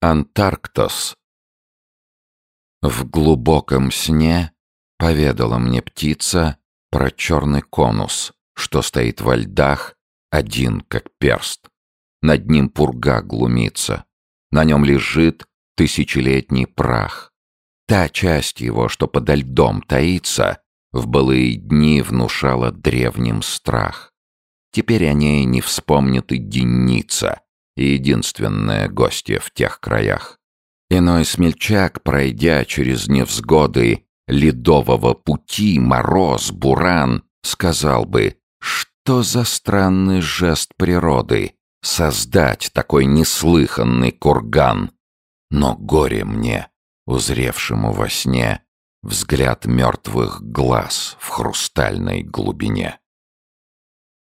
Антарктос. В глубоком сне поведала мне птица про черный конус, что стоит во льдах, один как перст. Над ним пурга глумится, на нем лежит тысячелетний прах. Та часть его, что подо льдом таится, в былые дни внушала древним страх. Теперь о ней не вспомнит и Деница, и единственная гостья в тех краях. Иной смельчак, пройдя через невзгоды ледового пути, мороз, буран, сказал бы, что за странный жест природы создать такой неслыханный курган. Но горе мне, узревшему во сне, взгляд мертвых глаз в хрустальной глубине.